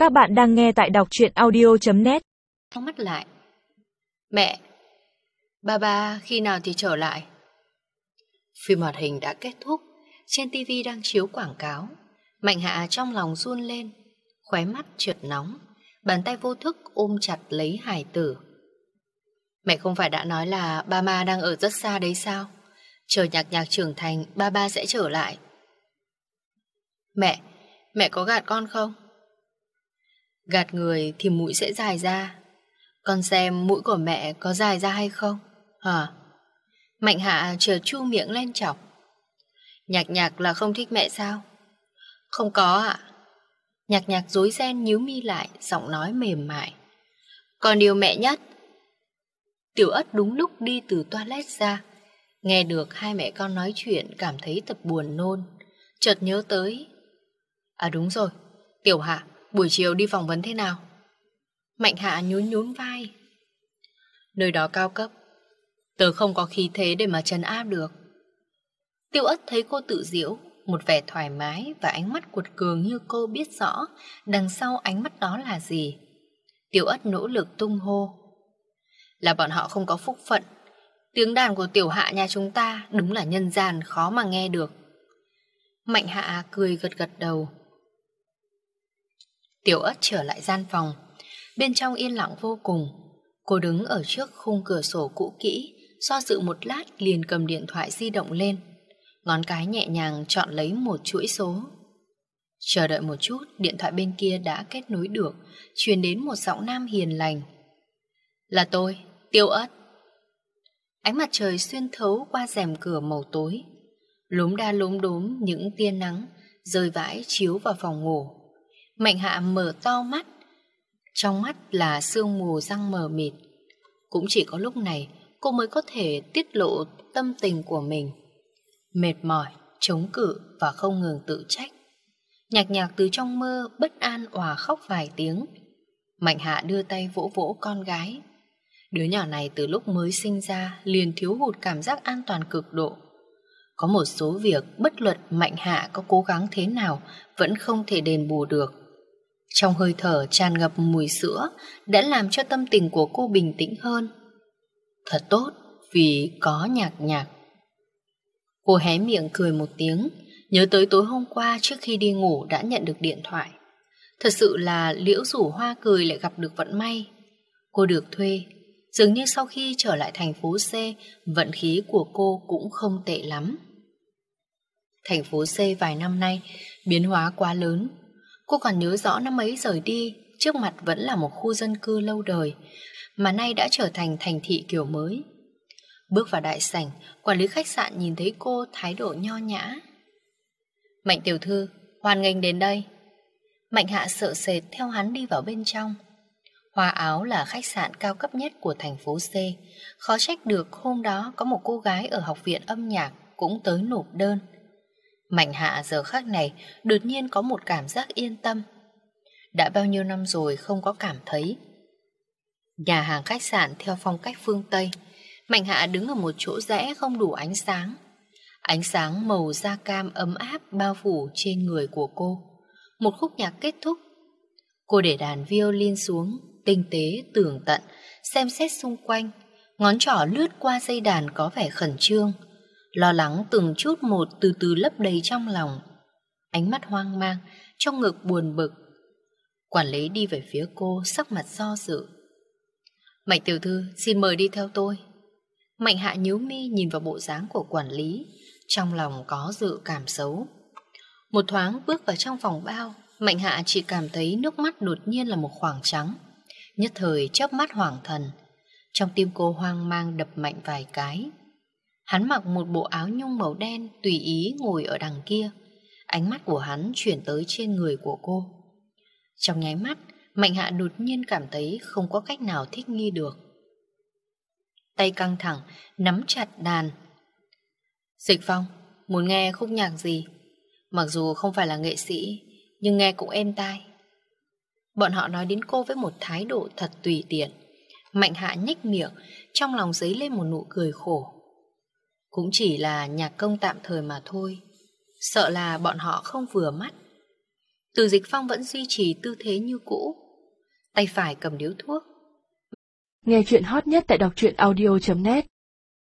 Các bạn đang nghe tại đọc truyện audio.net. Nhắm mắt lại. Mẹ, ba khi nào thì trở lại? Phim hoạt hình đã kết thúc. Trên tivi đang chiếu quảng cáo. Mạnh Hạ trong lòng run lên, khóe mắt trượt nóng, bàn tay vô thức ôm chặt lấy hài tử. Mẹ không phải đã nói là ba ma đang ở rất xa đấy sao? Chờ Nhạc trưởng thành, ba sẽ trở lại. Mẹ có gạt con không? Gạt người thì mũi sẽ dài ra. Con xem mũi của mẹ có dài ra hay không? Hả? Mạnh Hạ chợt chu miệng lên chọc. Nhạc là không thích mẹ sao? Không có ạ. Nhạc rối ren nhíu mi lại, giọng nói mềm mại. Còn điều mẹ nhất. Tiểu Ất đúng lúc đi từ toilet ra, nghe được hai mẹ con nói chuyện cảm thấy thật buồn nôn. Chợt nhớ tới. À đúng rồi, Tiểu Hạ, buổi chiều đi phỏng vấn thế nào? Mạnh Hạ nhún vai. Nơi đó cao cấp, tớ không có khí thế để mà trấn áp được. Tiểu Ất thấy cô tự giễu, một vẻ thoải mái và ánh mắt cuột cường như cô biết rõ đằng sau ánh mắt đó là gì. Tiểu Ất nỗ lực tung hô. Là bọn họ không có phúc phận. Tiếng đàn của Tiểu Hạ nhà chúng ta đúng là nhân gian khó mà nghe được. Mạnh Hạ cười gật đầu. Tiểu Ất trở lại gian phòng. Bên trong yên lặng vô cùng. Cô đứng ở trước khung cửa sổ cũ kỹ, do dự một lát liền cầm điện thoại di động lên. Ngón cái nhẹ nhàng chọn lấy một chuỗi số. Chờ đợi một chút, điện thoại bên kia đã kết nối được, truyền đến một giọng nam hiền lành. Là tôi, Tiểu Ất. Ánh mặt trời xuyên thấu qua rèm cửa màu tối. Lúm đa lúm đốm những tia nắng rơi vãi chiếu vào phòng ngủ. Mạnh Hạ mở to mắt. Trong mắt là sương mù răng mờ mịt. Cũng chỉ có lúc này cô mới có thể tiết lộ tâm tình của mình. Mệt mỏi, chống cự và không ngừng tự trách. Nhạc từ trong mơ bất an òa khóc vài tiếng. Mạnh Hạ đưa tay vỗ vỗ con gái. Đứa nhỏ này từ lúc mới sinh ra liền thiếu hụt cảm giác an toàn cực độ. Có một số việc bất luận Mạnh Hạ có cố gắng thế nào vẫn không thể đền bù được. Trong hơi thở tràn ngập mùi sữa đã làm cho tâm tình của cô bình tĩnh hơn. Thật tốt vì có Nhạc. Cô hé miệng cười một tiếng, nhớ tới tối hôm qua trước khi đi ngủ đã nhận được điện thoại. Thật sự là liễu rủ hoa cười lại gặp được vận may. Cô được thuê. Dường như sau khi trở lại thành phố C, vận khí của cô cũng không tệ lắm. Thành phố C vài năm nay biến hóa quá lớn. Cô còn nhớ rõ năm ấy rời đi, trước mặt vẫn là một khu dân cư lâu đời, mà nay đã trở thành thành thị kiểu mới. Bước vào đại sảnh, quản lý khách sạn nhìn thấy cô thái độ nho nhã. Mạnh tiểu thư, hoan nghênh đến đây. Mạnh Hạ sợ sệt theo hắn đi vào bên trong. Hoa Áo là khách sạn cao cấp nhất của thành phố C. Khó trách được hôm đó có một cô gái ở học viện âm nhạc cũng tới nộp đơn. Mạnh Hạ giờ khắc này đột nhiên có một cảm giác yên tâm. Đã bao nhiêu năm rồi không có cảm thấy. Nhà hàng khách sạn theo phong cách phương Tây. Mạnh Hạ đứng ở một chỗ rẽ không đủ ánh sáng. Ánh sáng màu da cam ấm áp bao phủ trên người của cô. Một khúc nhạc kết thúc. Cô để đàn violin xuống, tinh tế, tường tận, xem xét xung quanh. Ngón trỏ lướt qua dây đàn có vẻ khẩn trương. Lo lắng từng chút một từ từ lấp đầy trong lòng. Ánh mắt hoang mang, trong ngực buồn bực. Quản lý đi về phía cô, sắc mặt do dự. Mạnh tiểu thư, xin mời đi theo tôi. Mạnh Hạ nhíu mi nhìn vào bộ dáng của quản lý, trong lòng có dự cảm xấu. Một thoáng bước vào trong phòng bao, Mạnh Hạ chỉ cảm thấy nước mắt đột nhiên là một khoảng trắng. Nhất thời chớp mắt hoảng thần. Trong tim cô hoang mang đập mạnh vài cái. Hắn mặc một bộ áo nhung màu đen tùy ý ngồi ở đằng kia. Ánh mắt của hắn chuyển tới trên người của cô. Trong nháy mắt, Mạnh Hạ đột nhiên cảm thấy không có cách nào thích nghi được. Tay căng thẳng, nắm chặt đàn. Dịch Phong, muốn nghe khúc nhạc gì? Mặc dù không phải là nghệ sĩ, nhưng nghe cũng êm tai. Bọn họ nói đến cô với một thái độ thật tùy tiện. Mạnh Hạ nhếch miệng, trong lòng dấy lên một nụ cười khổ. Cũng chỉ là nhạc công tạm thời mà thôi. Sợ là bọn họ không vừa mắt. Từ Dịch Phong vẫn duy trì tư thế như cũ, tay phải cầm điếu thuốc. Nghe chuyện hot nhất tại đọc truyện audio.net